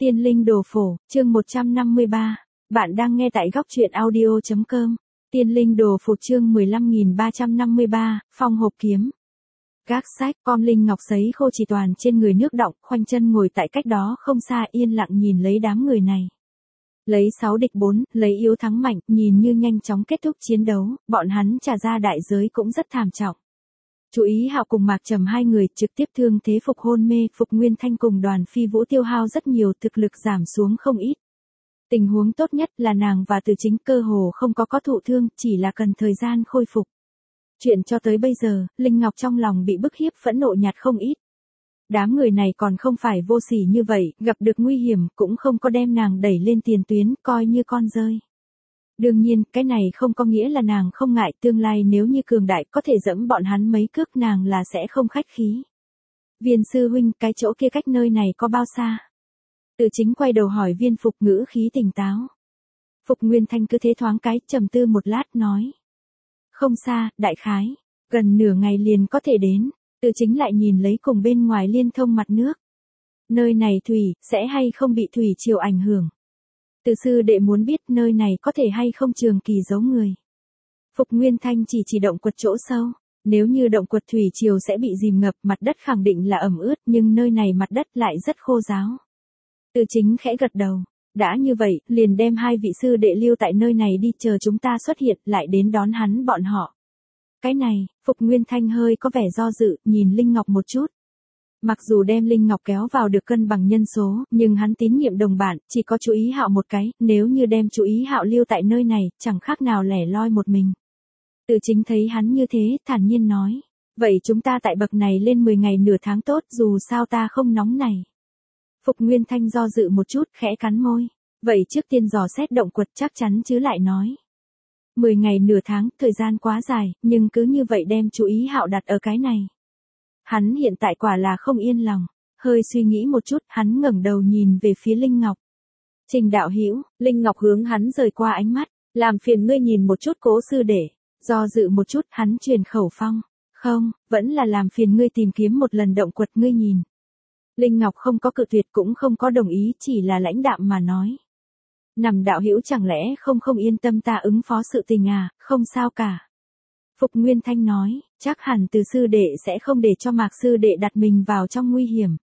Tiên linh đồ phổ, chương 153. Bạn đang nghe tại góc truyện audio.com. Tiên linh đồ phổ chương 15353, phong hộp kiếm. Gác sách, con linh ngọc sấy khô chỉ toàn trên người nước đọng, khoanh chân ngồi tại cách đó không xa yên lặng nhìn lấy đám người này. Lấy 6 địch 4, lấy yếu thắng mạnh, nhìn như nhanh chóng kết thúc chiến đấu, bọn hắn trả ra đại giới cũng rất thảm trọng. Chú ý Hạo cùng Mạc Trầm hai người trực tiếp thương thế phục hôn mê, Phục Nguyên Thanh cùng Đoàn Phi Vũ tiêu hao rất nhiều, thực lực giảm xuống không ít. Tình huống tốt nhất là nàng và Từ Chính cơ hồ không có thụ thương, chỉ là cần thời gian khôi phục. Chuyện cho tới bây giờ, Linh Ngọc trong lòng bị bức hiếp phẫn nộ nhạt không ít. Đám người này còn không phải vô sỉ như vậy, gặp được nguy hiểm cũng không có đem nàng đẩy lên tiền tuyến, coi như con rơi. Đương nhiên, cái này không có nghĩa là nàng không ngại, tương lai nếu như cường đại có thể dẫm bọn hắn mấy cước nàng là sẽ không khách khí. Viên sư huynh, cái chỗ kia cách nơi này có bao xa? Từ Chính quay đầu hỏi Viên Phục, ngữ khí tỉnh táo. Phục Nguyên Thanh cứ thế thoáng cái, trầm tư một lát nói. Không xa, đại khái, gần nửa ngày liền có thể đến. Từ Chính lại nhìn lấy cùng bên ngoài liên thông mặt nước. Nơi này thủy, sẽ hay không bị thủy triều ảnh hưởng? Từ sư đệ muốn biết nơi này có thể hay không trường kỳ giấu người. Phục Nguyên Thanh chỉ động quật chỗ sâu. Nếu như động quật thủy triều sẽ bị dìm ngập, mặt đất khẳng định là ẩm ướt, nhưng nơi này mặt đất lại rất khô ráo. Từ Chính khẽ gật đầu. Đã như vậy, liền đem hai vị sư đệ lưu tại nơi này đi, chờ chúng ta xuất hiện lại đến đón hắn bọn họ. Cái này, Phục Nguyên Thanh hơi có vẻ do dự, nhìn Linh Ngọc một chút. Mặc dù đem Linh Ngọc kéo vào được cân bằng nhân số, nhưng hắn tín nhiệm đồng bạn, chỉ có chú ý Hạo một cái, nếu như đem chú ý Hạo lưu tại nơi này, chẳng khác nào lẻ loi một mình. Từ Chính thấy hắn như thế, thản nhiên nói. Vậy chúng ta tại bậc này lên 10 ngày nửa tháng tốt, dù sao ta không nóng này. Phục Nguyên Thanh do dự một chút, khẽ cắn môi. Vậy trước tiên dò xét động quật chắc chắn chứ lại nói. 10 ngày nửa tháng, thời gian quá dài, nhưng cứ như vậy đem chú ý Hạo đặt ở cái này. Hắn hiện tại quả là không yên lòng, hơi suy nghĩ một chút, hắn ngẩng đầu nhìn về phía Linh Ngọc. Trình đạo hữu, Linh Ngọc hướng hắn rời qua ánh mắt, làm phiền ngươi nhìn một chút Cố sư đệ. Do dự một chút, hắn truyền khẩu phong. Không, vẫn là làm phiền ngươi tìm kiếm một lần động quật ngươi nhìn. Linh Ngọc không có cự tuyệt cũng không có đồng ý, chỉ là lãnh đạm mà nói. Nằm đạo hữu chẳng lẽ không yên tâm ta ứng phó sự tình à, không sao cả. Phục Nguyên Thanh nói, chắc hẳn Từ sư đệ sẽ không để cho Mạc sư đệ đặt mình vào trong nguy hiểm.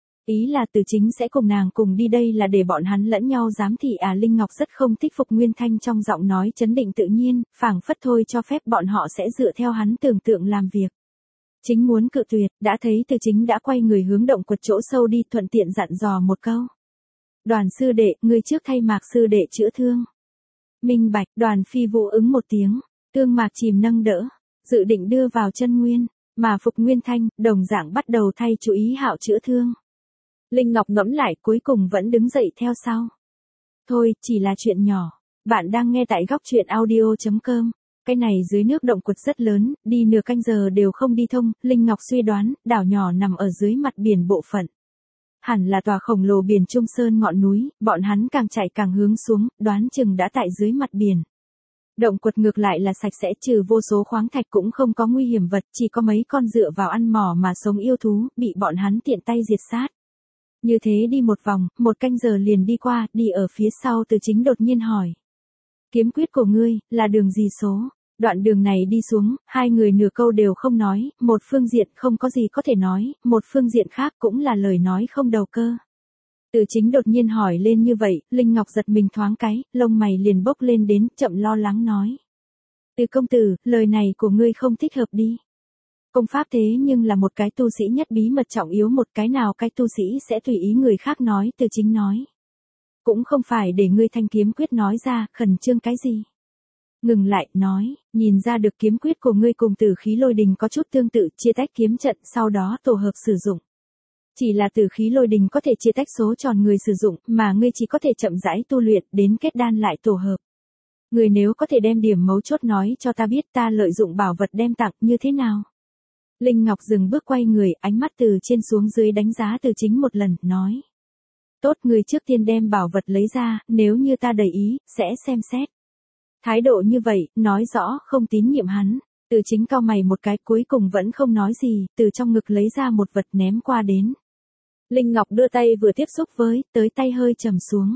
Ý là Từ Chính sẽ cùng nàng cùng đi, đây là để bọn hắn lẫn nhau giám thị à. Linh Ngọc rất không thích Phục Nguyên Thanh trong giọng nói chấn định tự nhiên, phảng phất thôi cho phép bọn họ sẽ dựa theo hắn tưởng tượng làm việc. Chính muốn cự tuyệt, đã thấy Từ Chính đã quay người hướng động quật chỗ sâu đi, thuận tiện dặn dò một câu. Đoàn sư đệ, ngươi trước thay Mạc sư đệ chữa thương. Minh bạch, Đoàn Phi Vũ ứng một tiếng, tương Mạc chìm nâng đỡ, dự định đưa vào chân nguyên, mà Phục Nguyên Thanh, đồng dạng bắt đầu thay chú ý Hạo chữa thương. Linh Ngọc ngẫm lại cuối cùng vẫn đứng dậy theo sau. Thôi, chỉ là chuyện nhỏ, bạn đang nghe tại góc truyện audio.com. Cái này dưới nước động quật rất lớn, đi nửa canh giờ đều không đi thông, Linh Ngọc suy đoán, đảo nhỏ nằm ở dưới mặt biển bộ phận. Hẳn là tòa khổng lồ biển Trung Sơn ngọn núi, bọn hắn càng chạy càng hướng xuống, đoán chừng đã tại dưới mặt biển. Động quật ngược lại là sạch sẽ, trừ vô số khoáng thạch cũng không có nguy hiểm vật, chỉ có mấy con dựa vào ăn mỏ mà sống yêu thú, bị bọn hắn tiện tay diệt sát. Như thế đi một vòng, 1 canh giờ liền đi qua, đi ở phía sau Từ Chính đột nhiên hỏi. Kiếm quyết của ngươi, là đường gì số? Đoạn đường này đi xuống, hai người nửa câu đều không nói, một phương diện không có gì có thể nói, một phương diện khác cũng là lời nói không đầu cơ. Từ Chính đột nhiên hỏi lên như vậy, Linh Ngọc giật mình thoáng cái, lông mày liền bốc lên đến, chậm lo lắng nói. Từ công tử, lời này của ngươi không thích hợp đi. Công pháp thế nhưng là một cái tu sĩ nhất bí mật trọng yếu, một cái nào cái tu sĩ sẽ tùy ý người khác nói. Từ Chính nói. Cũng không phải để ngươi thanh kiếm quyết nói ra, khẩn trương cái gì. Ngừng lại, nói, nhìn ra được kiếm quyết của ngươi cùng Tử Khí Lôi Đình có chút tương tự, chia tách kiếm trận, sau đó tổ hợp sử dụng. Chỉ là Tử Khí Lôi Đình có thể chia tách số tròn người sử dụng, mà ngươi chỉ có thể chậm rãi tu luyện, đến kết đan lại tổ hợp. Ngươi nếu có thể đem điểm mấu chốt nói cho ta biết, ta lợi dụng bảo vật đem tặng, như thế nào? Linh Ngọc dừng bước quay người, ánh mắt từ trên xuống dưới đánh giá Từ Chính một lần, nói. Tốt, ngươi trước tiên đem bảo vật lấy ra, nếu như ta đầy ý, sẽ xem xét. Thái độ như vậy, nói rõ không tín nhiệm hắn. Từ Chính cau mày một cái, cuối cùng vẫn không nói gì, từ trong ngực lấy ra một vật ném qua đến. Linh Ngọc đưa tay vừa tiếp xúc với, tới tay hơi trầm xuống.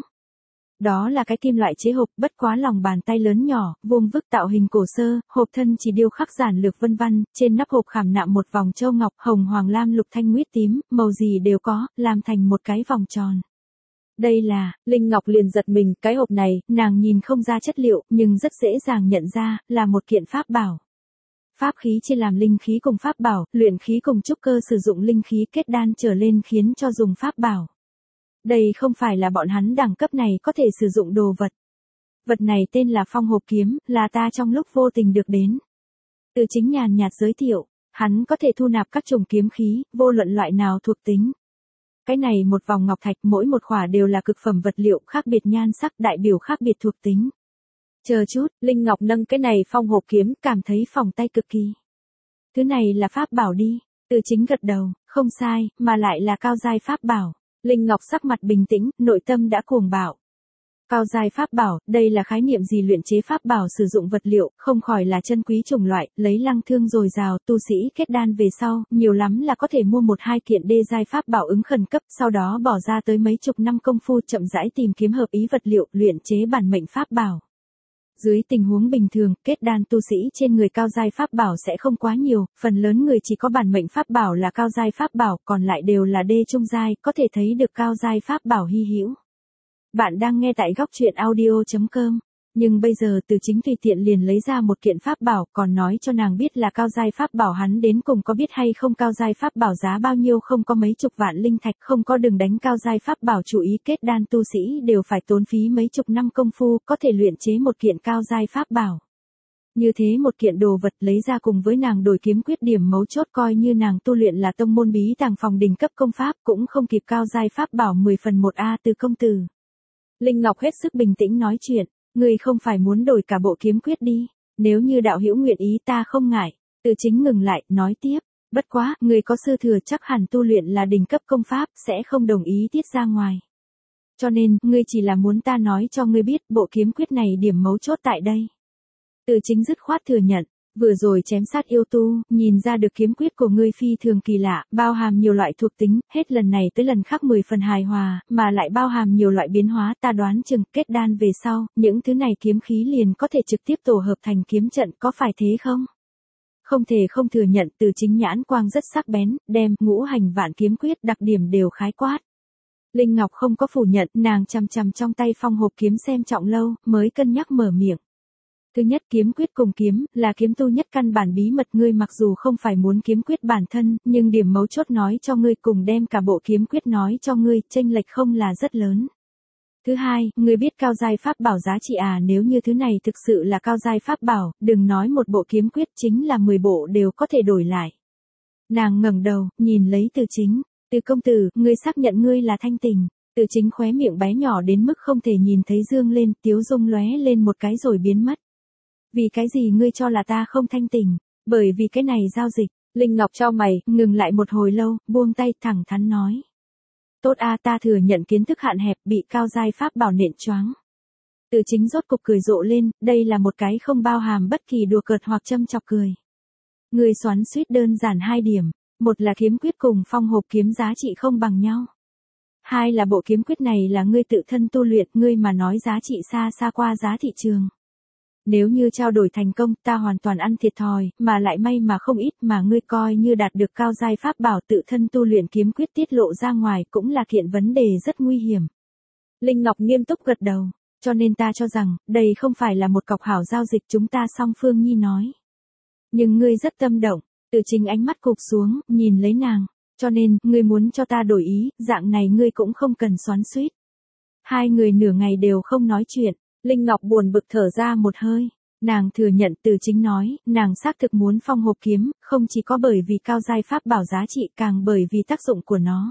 Đó là cái kim loại chế hộp, bất quá lòng bàn tay lớn nhỏ, vuông vức tạo hình cổ sơ, hộp thân chỉ điêu khắc giản lược vân vân, trên nắp hộp khảm nạm một vòng châu ngọc, hồng hoàng lam lục thanh nguyết tím, màu gì đều có, làm thành một cái vòng tròn. Đây là, Linh Ngọc liền giật mình, cái hộp này, nàng nhìn không ra chất liệu, nhưng rất dễ dàng nhận ra, là một kiện pháp bảo. Pháp khí chia làm linh khí cùng pháp bảo, luyện khí cùng trúc cơ sử dụng linh khí kết đan trở lên khiến cho dùng pháp bảo. Đây không phải là bọn hắn đẳng cấp này có thể sử dụng đồ vật. Vật này tên là phong hộp kiếm, là ta trong lúc vô tình được đến. Từ Chính nhàn nhạt giới thiệu, hắn có thể thu nạp các chủng kiếm khí, vô luận loại nào thuộc tính. Cái này một vòng ngọc thạch mỗi một khỏa đều là cực phẩm vật liệu khác biệt nhan sắc đại biểu khác biệt thuộc tính. Chờ chút, Linh Ngọc nâng cái này phong hộp kiếm cảm thấy phòng tay cực kỳ. Thứ này là pháp bảo đi, Từ Chính gật đầu, không sai, mà lại là cao giai pháp bảo. Linh Ngọc sắc mặt bình tĩnh, nội tâm đã cuồng bạo. Cao giai pháp bảo, đây là khái niệm gì luyện chế pháp bảo sử dụng vật liệu, không khỏi là chân quý chủng loại, lấy lăng thương dồi dào, tu sĩ kết đan về sau, nhiều lắm là có thể mua một hai kiện đê giai pháp bảo ứng khẩn cấp, sau đó bỏ ra tới mấy chục năm công phu chậm rãi tìm kiếm hợp ý vật liệu, luyện chế bản mệnh pháp bảo. Dưới tình huống bình thường, kết đan tu sĩ trên người cao giai pháp bảo sẽ không quá nhiều, phần lớn người chỉ có bản mệnh pháp bảo là cao giai pháp bảo, còn lại đều là đê trung giai, có thể thấy được cao giai pháp bảo hy hữu. Bạn đang nghe tại góc truyện audio.com, nhưng bây giờ Từ Chính tùy tiện liền lấy ra một kiện pháp bảo, còn nói cho nàng biết là cao giai pháp bảo, hắn đến cùng có biết hay không cao giai pháp bảo giá bao nhiêu, không có mấy chục vạn linh thạch, không có đừng đánh cao giai pháp bảo, chú ý kết đan tu sĩ đều phải tốn phí mấy chục năm công phu, có thể luyện chế một kiện cao giai pháp bảo. Như thế một kiện đồ vật lấy ra cùng với nàng đổi kiếm quyết, điểm mấu chốt coi như nàng tu luyện là tông môn bí tàng phòng đỉnh cấp công pháp cũng không kịp cao giai pháp bảo 10/1 Từ công tử. Linh Ngọc hết sức bình tĩnh nói chuyện, ngươi không phải muốn đổi cả bộ kiếm quyết đi, nếu như đạo hữu nguyện ý ta không ngại. Từ Chính ngừng lại, nói tiếp, bất quá, ngươi có sư thừa chắc hẳn tu luyện là đỉnh cấp công pháp, sẽ không đồng ý tiết ra ngoài. Cho nên, ngươi chỉ là muốn ta nói cho ngươi biết bộ kiếm quyết này điểm mấu chốt tại đây. Từ Chính dứt khoát thừa nhận, vừa rồi chém sát yêu tu, nhìn ra được kiếm quyết của ngươi phi thường kỳ lạ, bao hàm nhiều loại thuộc tính, hết lần này tới lần khác 10 phần hài hòa, mà lại bao hàm nhiều loại biến hóa, ta đoán chừng kết đan về sau, những thứ này kiếm khí liền có thể trực tiếp tổ hợp thành kiếm trận, có phải thế không? Không thể không thừa nhận, Từ Chính nhãn quang rất sắc bén, đem ngũ hành vạn kiếm quyết đặc điểm đều khái quát. Linh Ngọc không có phủ nhận, nàng chằm chằm trong tay phong hộp kiếm xem trọng lâu, mới cân nhắc mở miệng. Thứ nhất, kiếm quyết cùng kiếm, là kiếm tu nhất căn bản bí mật, ngươi mặc dù không phải muốn kiếm quyết bản thân, nhưng điểm mấu chốt nói cho ngươi cùng đem cả bộ kiếm quyết nói cho ngươi, chênh lệch không là rất lớn. Thứ hai, ngươi biết cao giai pháp bảo giá trị à, nếu như thứ này thực sự là cao giai pháp bảo, đừng nói một bộ kiếm quyết, chính là 10 bộ đều có thể đổi lại. Nàng ngẩng đầu, nhìn lấy Từ Chính, Từ công tử, ngươi xác nhận ngươi là thanh tình. Từ Chính khóe miệng bé nhỏ đến mức không thể nhìn thấy dương lên, tiếu dung lóe lên một cái rồi biến mất. Vì cái gì ngươi cho là ta không thanh tình? Bởi vì cái này giao dịch. Linh Ngọc chau mày, ngừng lại một hồi lâu, buông tay thẳng thắn nói. Tốt a, ta thừa nhận kiến thức hạn hẹp, bị cao giai pháp bảo nện choáng. Từ Chính rốt cục cười rộ lên, đây là một cái không bao hàm bất kỳ đùa cợt hoặc châm chọc cười. Ngươi xoắn xuýt đơn giản hai điểm, một là kiếm quyết cùng phong hộp kiếm giá trị không bằng nhau. Hai là bộ kiếm quyết này là ngươi tự thân tu luyện, ngươi mà nói giá trị xa xa qua giá thị trường. Nếu như trao đổi thành công, ta hoàn toàn ăn thiệt thòi, mà lại may mà không ít, mà ngươi coi như đạt được cao giai pháp bảo tự thân tu luyện kiếm quyết tiết lộ ra ngoài cũng là kiện vấn đề rất nguy hiểm. Linh Ngọc nghiêm túc gật đầu, cho nên ta cho rằng, đây không phải là một cọc hảo giao dịch, chúng ta song phương nhi nói. Nhưng ngươi rất tâm động, Từ Chính ánh mắt cụp xuống, nhìn lấy nàng, cho nên, ngươi muốn cho ta đổi ý, dạng này ngươi cũng không cần xoắn xuýt. Hai người nửa ngày đều không nói chuyện. Linh Ngọc buồn bực thở ra một hơi, nàng thừa nhận Từ Chính nói, nàng xác thực muốn phong hộp kiếm, không chỉ có bởi vì cao giai pháp bảo giá trị, càng bởi vì tác dụng của nó.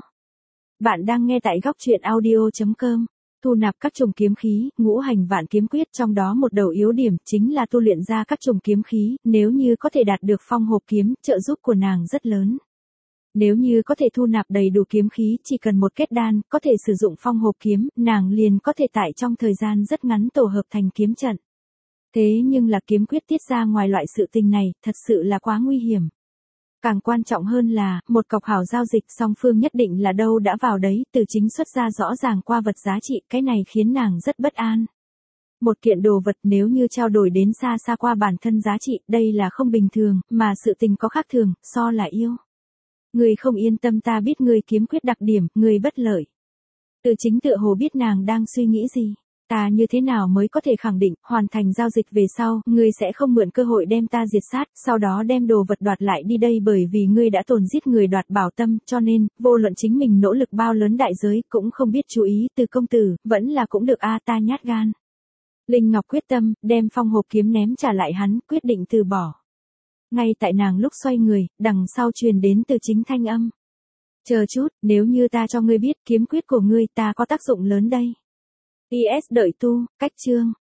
Bạn đang nghe tại góc truyện audio.com, thu nạp các chủng kiếm khí, ngũ hành vạn kiếm quyết, trong đó một đầu yếu điểm chính là tu luyện ra các chủng kiếm khí, nếu như có thể đạt được phong hộp kiếm, trợ giúp của nàng rất lớn. Nếu như có thể thu nạp đầy đủ kiếm khí, chỉ cần một kết đan, có thể sử dụng phong hộp kiếm, nàng liền có thể tại trong thời gian rất ngắn tổ hợp thành kiếm trận. Thế nhưng là kiếm quyết tiết ra ngoài loại sự tình này, thật sự là quá nguy hiểm. Càng quan trọng hơn là, một cọc hảo giao dịch song phương nhất định là đâu đã vào đấy, Từ Chính xuất ra rõ ràng qua vật giá trị, cái này khiến nàng rất bất an. Một kiện đồ vật nếu như trao đổi đến xa xa qua bản thân giá trị, đây là không bình thường, mà sự tình có khác thường, so là yêu. Người không yên tâm ta biết người kiếm khuyết đặc điểm, người bất lợi. Từ Chính tựa hồ biết nàng đang suy nghĩ gì. Ta như thế nào mới có thể khẳng định, hoàn thành giao dịch về sau, ngươi sẽ không mượn cơ hội đem ta diệt sát, sau đó đem đồ vật đoạt lại đi đây bởi vì ngươi đã tổn giết người đoạt bảo tâm, cho nên, vô luận chính mình nỗ lực bao lớn đại giới, cũng không biết chú ý, Từ công tử, vẫn là cũng được a ta nhát gan. Linh Ngọc quyết tâm, đem phong hộp kiếm ném trả lại hắn, quyết định từ bỏ. Ngay tại nàng lúc xoay người, đằng sau truyền đến Từ Chính thanh âm. Chờ chút, nếu như ta cho ngươi biết kiếm quyết của ngươi ta có tác dụng lớn đây. PS đợi tu, cách chương.